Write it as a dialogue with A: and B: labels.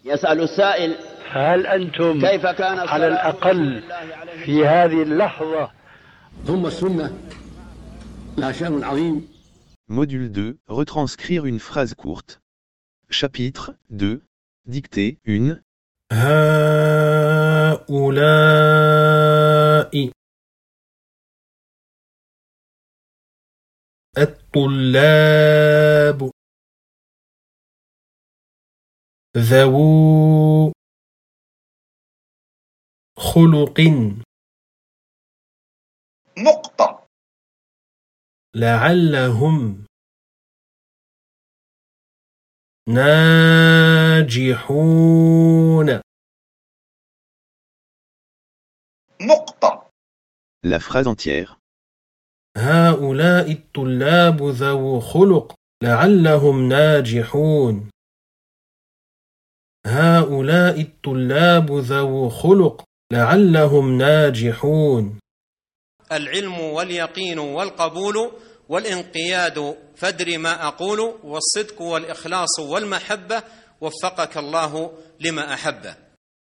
A: يسأل السائل:
B: هل أنتم
A: كيف كان
B: على الأقل في هذه اللحظة؟
C: ثم السنة لها شأن عظيم.
D: Module 2, retranscrire une phrase courte. Chapitre 2, dictée 1.
E: هؤلاء الطلاب ذو خلق
F: نقطة.
E: لعلهم ناجحون.
F: نقطة.
D: La phrase entière.
E: هؤلاء الطلاب ذو خلق لعلهم ناجحون. هؤلاء الطلاب ذو خلق لعلهم ناجحون.
G: العلم واليقين والقبول والانقياد فادر ما أقول، والصدق والإخلاص والمحبة، وفقك الله لما أحبه.